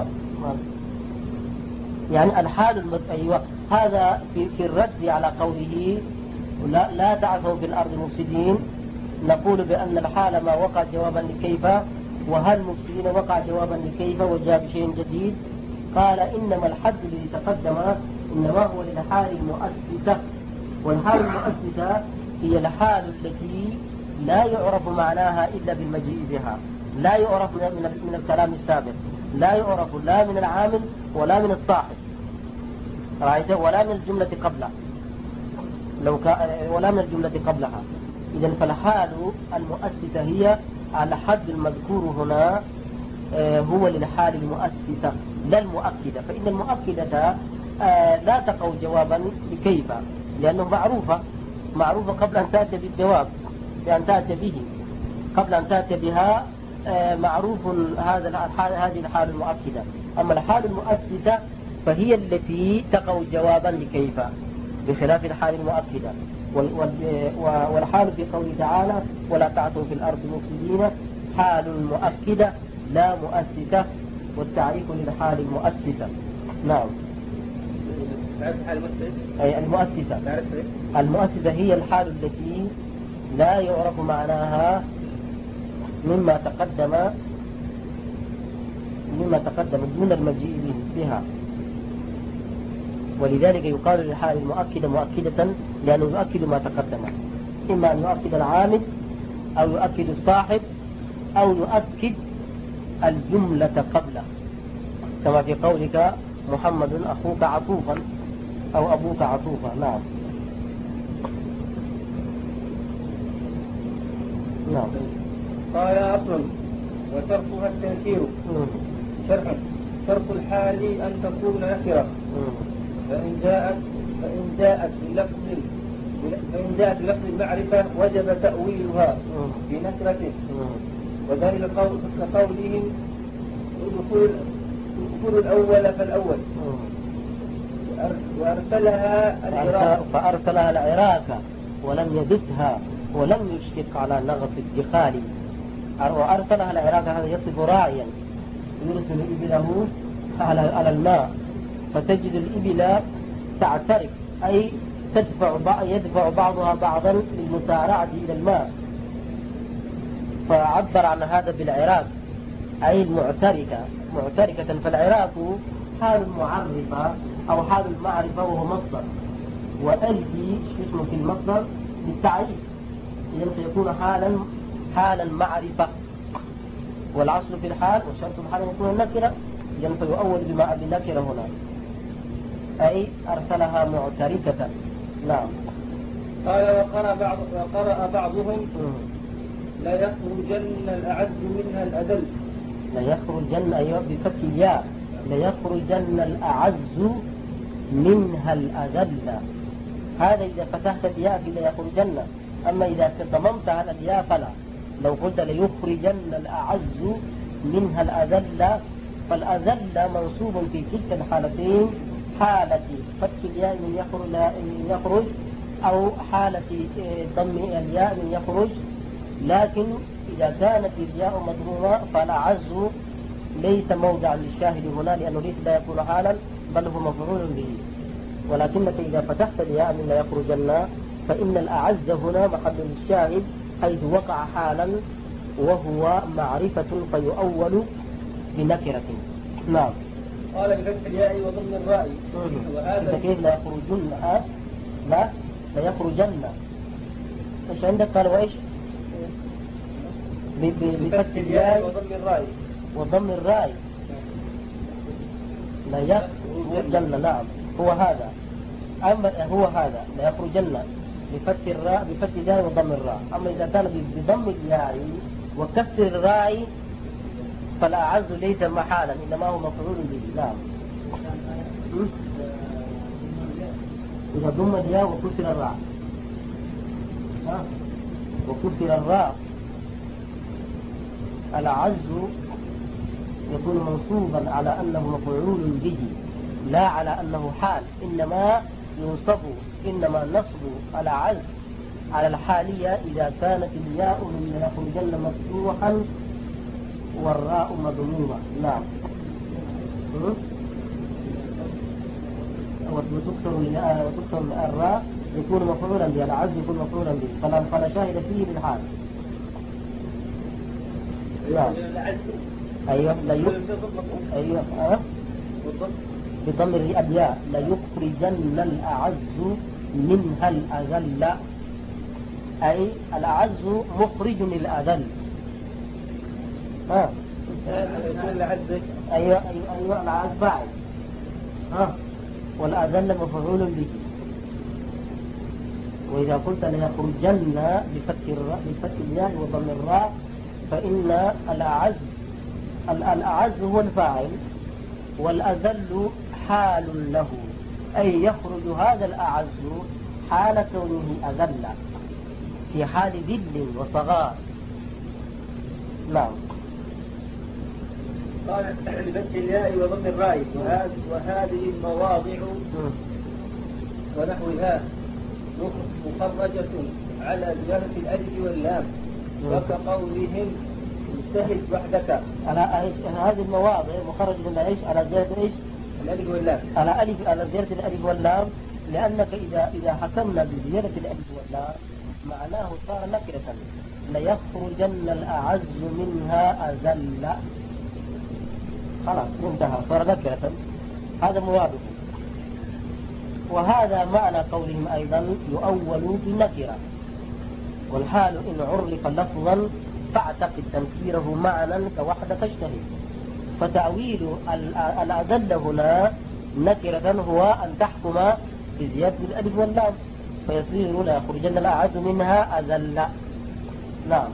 S2: يعني الحال المد... أيوة هذا في, في الرد على قوله لا, لا تعثوا في الأرض مفسدين. نقول بأن الحال ما وقع جوابا لكيف، وهل مفسدين وقع جوابا لكيف وجاء بشيء جديد. قال إنما الحد الذي تقدم إنما هو للحال المؤسسة، والحال المؤسسة هي الحال التي لا يعرف معناها إلا بالمجيء بها، لا يعرف من, من الكلام السابق، لا يعرف لا من العامل ولا من الصاحب، رأيت، ولا من الجملة قبلها، لو ك... ولا من الجملة قبلها. إذن فالحال المؤسسة هي الحد المذكور هنا هو للحال المؤسسة لا المؤكدة، فإن المؤكدة لا تقع جوابا لكيف، لأنه معروفة معروفة قبل أن تأتي بالجواب، بأن تأتي به قبل أن تأتي بها معروف هذا الحال، هذه الحال المؤكدة. أما الحال المؤسسة فهي التي تقع جوابا لكيف بخلاف الحال المؤكدة. والحال في قوله تعالى ولا تعثوا في الأرض مفسدين حال مؤكدة لا مؤسسة، والتعريف للحال المؤسسة. نعم. أي المؤسسة. المؤسسة هي الحال التي لا يعرف معناها مما تقدم مما تقدم دون المجيء بها، ولذلك يقال للحال المؤكدة مؤكدة لأنه يؤكد ما تقدم، إما أن يؤكد العامل أو يؤكد الصاحب أو يؤكد الجملة قبله، كما في قولك محمد أخوك عطوفا أو أبوك عطوفا. نعم. نعم.
S1: قال أصل وتركها التنكير. شرح شرط الحال أن تكون نكرة، فإن جاءت فإن جاءت بلفظ فإن جاءت بلفظ المعرفة وجب تأويلها بنكرته، وذلك كقولهم ادخلوا الأول فالأول، وأرسلها العراق
S2: فأرسلها العراق ولم يدسها ولم يشفق على نغص الدخال. وأرسلها العراق هذا يصف راعيا يرسل إبله على الماء، فتجد الإبل تعترك أي تدفع يدفع بعضها بعضا للمسارعة إلى الماء، فعبر عن هذا بالعراق أي المعتركة معتركة. فالعراق حال المعرفة أو حال المعرفة وهو مصدر، وألفي اسمه في المصدر بالتعريف، إذن سيكون حالا حالا معرفة. والعصر في الحال والشرط في الحال يكون النكرة، إذن فيؤول بما بالنكرة هنا أي أرسلها معتركة. نعم.
S1: قال وقرأ بعض وقرأ بعضهم لا يخرجن الأعز منها الأذل.
S2: لا يخرجن أيوة بفتح الياء، لا يخرجن الأعز منها الأذل. هذا إذا فتحت الياء لا يخرجن، أما إذا ضممت على الياء فلا. لو قلت ليخرجن الأعز منها الأذل، فالأذل منصوب في تلك الحالتين، حالة فتح الياء من يخرج, من يخرج أو حالة ضم الياء من يخرج. لكن إذا كانت الياء مضمومة فالأعز ليس موضع للشاهد هنا، لأنه ليس لا يكون حالا بل هو مفعول به. ولكنك إذا فتحت الياء من لا يخرجن فإن الأعز هنا محل للشاهد حيث وقع حالا وهو معرفة فيؤول بنكرة. نعم.
S1: قال بفتح الياء وضم الراء.
S2: وهذا كيف لا يخرجن؟ لا لا يخرجن. ايش عندك؟ قال وايش؟
S1: بفتح الياء وضم الراء.
S2: وضم الراء لا يخرجن. نعم هو هذا. أما هو هذا لا يخرجن بفتح الراء بفتح الياء وضم الراء. أما إذا كان بضم الياء وكسر الراء فالأعز ليس محالا إنما هو مفعول به. نعم. إذا ضم الياء وكسر الراء ها وكسر الراء الأعز يكون منصوبا على أنه مفعول به لا على أنه حال، إنما ينصب إنما نصب الأعز على الحالية إذا كانت الياء من يخرجن مفتوحا والراء مضمومة. نعم. وتكسر وتكسر الراء يكون مفعولا به، العز يكون مفعولا به، فلا فلا شاهد فيه للحال. نعم. أيوه لا يك... أيوه أه؟ بضم الياء ليخرجن الأعز منها الأذل، أي الأعز مخرج الأذل. ها أيوه أيوه أيوه الأعز باعث ها والأذل مفعول به. وإذا قلت ليخرجن بفتح الراء بفتح الياء وضم الراء فإن الأعز الأعز هو الفاعل والأذل حال له، أي يخرج هذا الأعز حال كونه أذل في حال ذل وصغار. نعم.
S1: قال بفتح الياء وضم الراء وهذه المواضع ونحوها مخرجة على زيادة الألف واللام، وكقولهم اجتهد وحدك.
S2: على هذه المواضع مخرجة من ايش؟ على زيادة ايش؟
S1: الألف واللام.
S2: على ألف على زيادة الألف واللام، لأنك إذا إذا حكمنا بزيادة الألف واللام معناه صار نكرة، ليخرجن الأعز منها أذل، خلاص انتهى صار نكرة، هذا موافق. وهذا معنى قولهم أيضا يؤول بالنكرة، والحال إن عرف لفظا فاعتقد تنكيره معنى كوحدك اجتهد. فتأويل الأذل هنا نكرة هو أن تحكم بزيادة الألف واللام فيصير لا يخرجن الأعز منها أذل. نعم.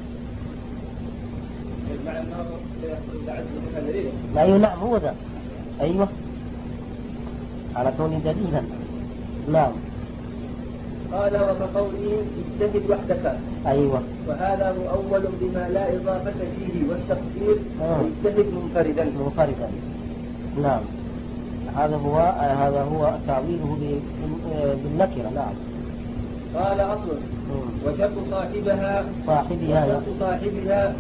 S2: أيوة نعم هو ذا. أيوة على كون دليلا. نعم.
S1: قال وكقوله اجتهد وحدك.
S2: أيوة.
S1: وهذا مؤول بما لا إضافة فيه والتقدير اجتهد منفردا.
S2: منفردا. نعم. هذا هو هذا هو تعويله بالنكرة. نعم.
S1: قال أصل وشرط صاحبها
S2: صاحبها
S1: وشرط صاحبها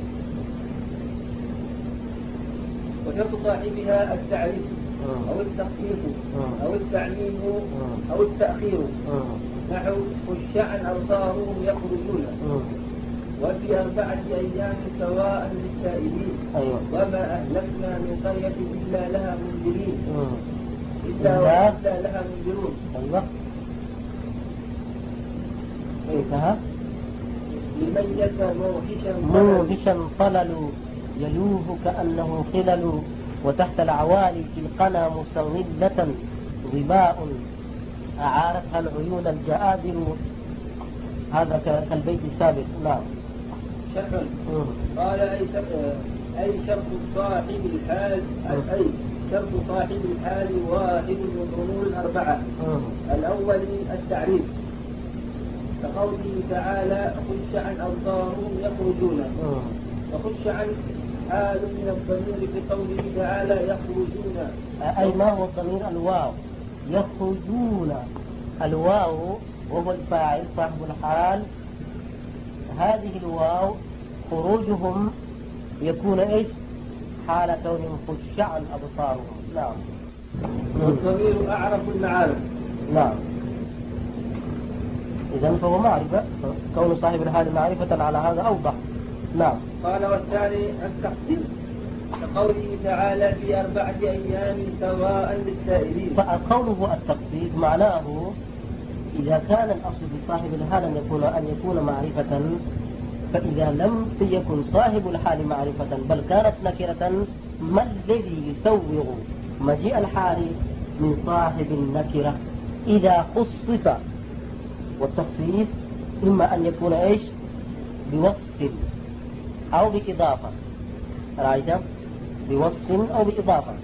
S1: وشرط صاحبها التعريف أو التخفيف أو التعميم أو التأخير، نحو خشعا أبصارهم يخرجون وفي أربعة أيام سواء للسائلين.
S2: أيوة.
S1: وما أهلكنا من قرية إلا لها منذرين إلا وإلا لها منذرون.
S2: أيوة. انتهى.
S1: لميت موحشا
S2: موحشا طلل يلوه كأنه خلل، وتحت العوالي في القنا مستغلة ظباء أعارتها العيون الجآذر. هذا كالبيت السابق. نعم.
S1: شرح. قال أي أي شرط صاحب الحال أي شرط صاحب الحال واحد من أمور الأربعة. الأول التعريف كقوله تعالى خشعا أبصارهم يخرجون، وخشعا حال من الضمير بقوله تعالى يخرجون.
S2: أي ما هو الضمير؟ الواو. يخرجون الواو وهو الفاعل صاحب الحال. هذه الواو خروجهم يكون ايش؟ حال كونهم خشعا أبصارهم. نعم.
S1: والضمير أعرف المعارف.
S2: نعم. إذن فهو معرفة، كون صاحب الحال معرفة على هذا أوضح. نعم.
S1: قال والثاني التخصيص كقوله تعالى في أربعة أيام سواء للسائلين.
S2: فقوله التخصيص معناه إذا كان الأصل في صاحب الحال أن يكون أن يكون معرفة، فإذا لم يكن صاحب الحال معرفة بل كانت نكرة، ما الذي يسوغ مجيء الحال من صاحب النكرة إذا خصص؟ والتخصيص إما أن يكون إيش؟ بوصف أو بإضافة. رأيت؟ بوصف أو بإضافة.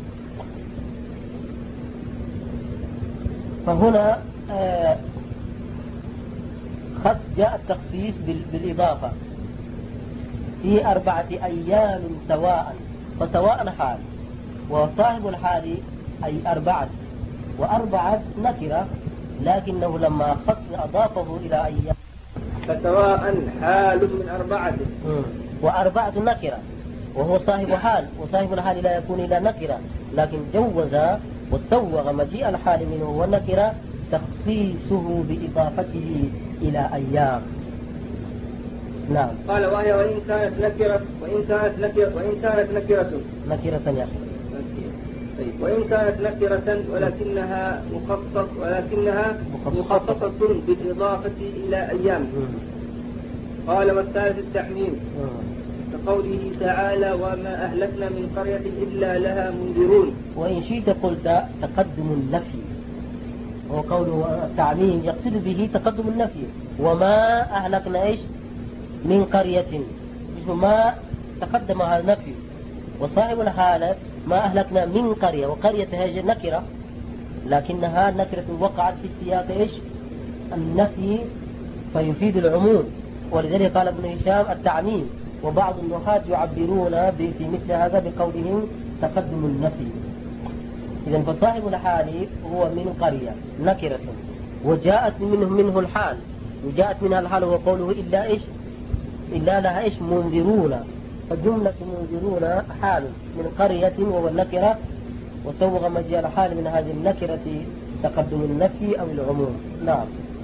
S2: فهنا آه خص جاء التخصيص بالإضافة في أربعة أيام سواء، فسواء حال، وصاحب الحال أي أربعة، وأربعة نكرة، لكنه لما خص أضافه إلى أيام
S1: فسواء حال من أربعة
S2: وأربعة نكرة، وهو صاحب حال، وصاحب الحال لا يكون إلا نكرة، لكن جوز وسوغ مجيء الحال منه والنكرة تخصيصه بإضافته إلى أيام. نعم.
S1: قال وهي وإن كانت نكرة وإن كانت نكرة وإن كانت نكرة
S2: نكرة يا أخي.
S1: طيب. وإن كانت نكرة ولكنها مخصص ولكنها مخصصة بالإضافة إلى أيام. قال والثالث التعميم كقوله تعالى وما أهلكنا من قرية إلا لها منذرون.
S2: وإن شئت قلت تقدم النفي، وقوله التعميم يقصد به تقدم النفي، وما أهلكنا إيش من قرية، ما تقدم هذا النفي، وصاحب الحالة ما أهلكنا من قرية، وقرية هذه نكرة لكنها نكرة وقعت في سياق إيش النفي فيفيد العموم، ولذلك قال ابن هشام التعميم، وبعض النحاة يعبرون في مثل هذا بقولهم تقدم النفي. إذن فصاحب الحال هو من قرية نكرة وجاءت منه منه الحال، وجاءت منها الحال هو قوله إلا إيش إلا لها إيش منذرون، فجملة منذرون حال من قرية وهو النكرة، وسوغ مجيء الحال من هذه النكرة تقدم النفي أو العموم. نعم.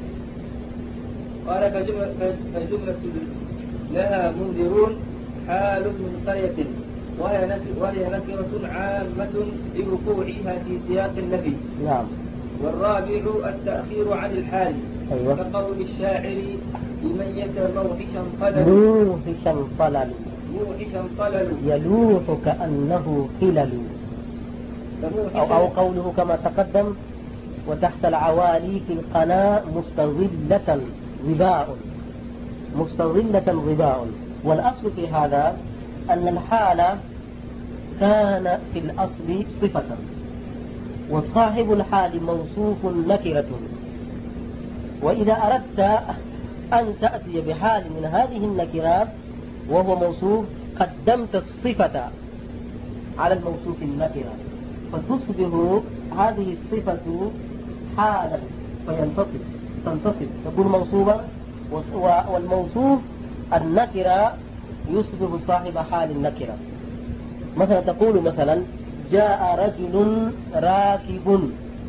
S1: قال فجملة, فجملة لها منذرون حال من قرية وهي, وهي نكرة عامة لوقوعها في سياق النفي.
S2: نعم.
S1: والرابع التأخير عن الحال.
S2: أيوة.
S1: كقول الشاعر لمن يتموحشا طلل
S2: موحشا طلل
S1: موحشا طلل
S2: يلوح كأنه خلل، أو, أو قوله كما تقدم وتحت العوالي في القناة مستظلة ظباء مستظلة ظباء. والأصل في هذا أن الحال كان في الأصل صفة، وصاحب الحال موصوف نكرة، وإذا أردت أن تأتي بحال من هذه النكرات وهو موصوف قدمت الصفة على الموصوف النكرة، فتصبح هذه الصفة حالا فينتصب تنتصب تكون موصوبة، والموصوف النكرة يصبح صاحب حال النكرة. مثلا تقول مثلا جاء رجل راكب،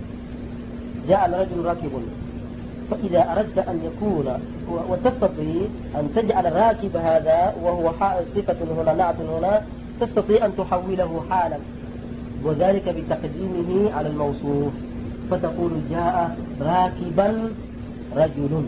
S2: جاء الرجل راكب، فإذا أردت أن يكون وتستطيع أن تجعل الراكب هذا وهو صفة هنا نعت هنا تستطيع أن تحوله حالا، وذلك بتقديمه على الموصوف، فتقول جاء راكبا رجل،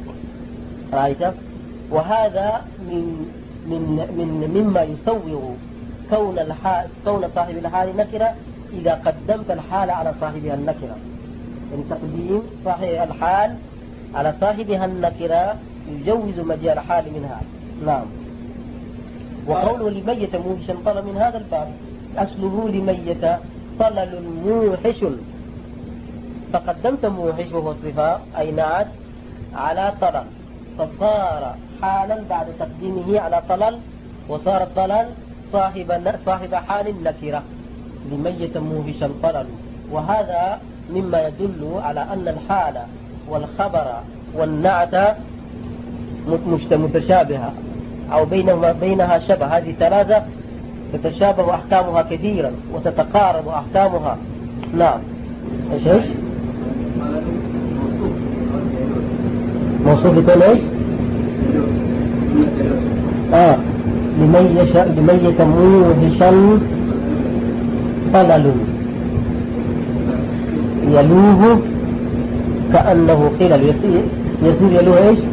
S2: رأيت؟ وهذا من من من مما يسوغ كون الحال كون صاحب الحال نكرة إذا قدمت الحال على صاحبها النكرة، يعني تقديم صاحب الحال على صاحبها النكرة يجوز مجيء الحال منها. نعم. وقوله لميت موحشا طلل من هذا الباب، أصله لميت طلل موحش، فقدمت موحش وهو صفة أي نعت على طلل، فصار حالا بعد تقديمه على طلل، وصار الطلل صاحب صاحب حال النكرة لميت موحشا طلل. وهذا مما يدل على أن الحال والخبر والنعت متشابهة أو بينهما بينها شبه، هذه ثلاثة تتشابه أحكامها كثيرا وتتقارب أحكامها. نعم. إيش إيش؟ موصوف يكون إيش؟ آه لميت لميت موحشا طلل يلوه كأنه قلل، يصير يصير يلوه إيش؟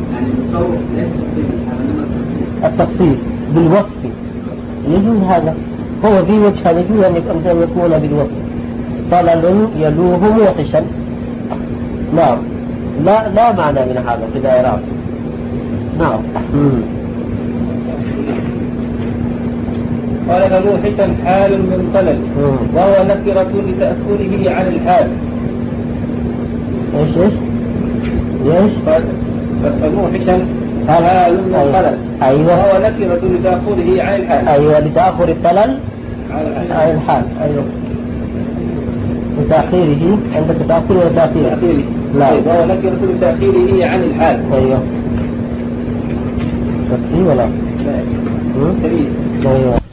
S2: التصفير بالوصف يجوز هذا، هو في وجه هذا يجوز أن يكون بالوصف طلل يلوه موحشا. نعم. لا لا معنى من هذا في الإعراب. نعم.
S1: قال فموحشا حال من طلب وهو نكرة لتأثره عن الحال.
S2: ايش ايش؟ ايش؟
S1: فموحشا حال من طلب
S2: ايوه
S1: وهو نكرة لتأخره عن الحال.
S2: ايوه لتأخر الطلل عن الحال. ايوه لتأخيره عند تأخيره وتأخيره. لا
S1: وهو نكرة لتأخيره عن الحال.
S2: ايوه تفسير ولا؟
S1: لا.
S2: ايوه